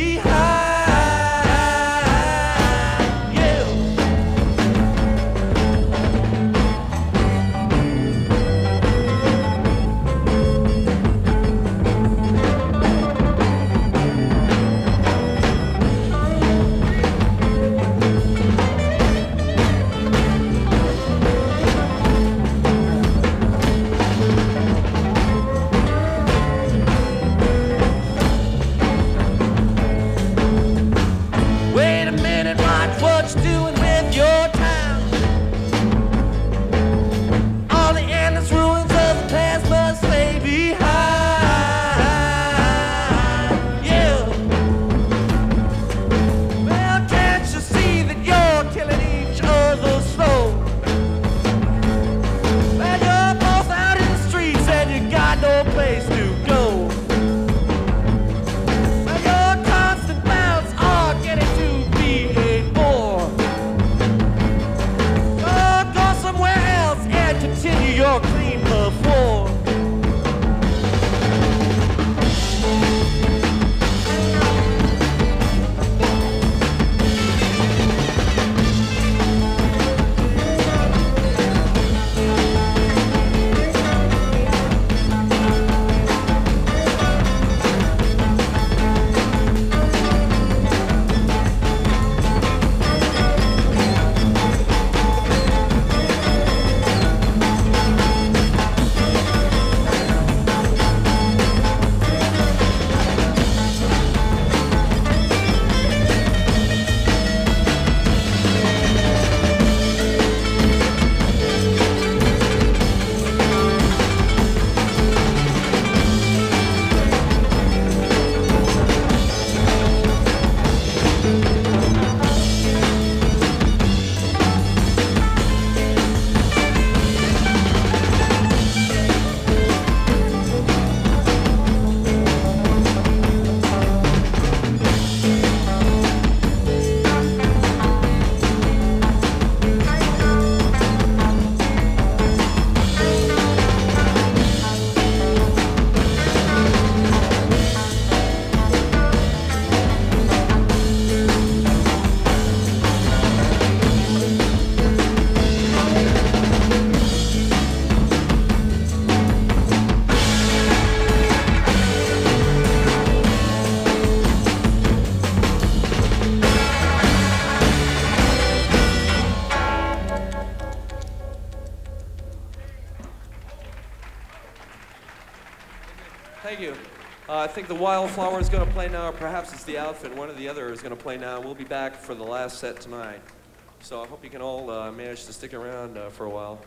baby, high. Yeah. Wait a minute, watch what you're doing with your time. All the endless ruins of the past must stay behind. Yeah. Well, can't you see that you're killing each other slow? Well, you're both out in the streets and you got no place to go. Well, your constant bouts are getting to be a bore. Oh, go somewhere else and continue your clean before. Thank you. I think the Wildflower is going to play now, or perhaps it's the Outfit. One or the other is going to play now. We'll be back for the last set tonight. So I hope you can all manage to stick around for a while.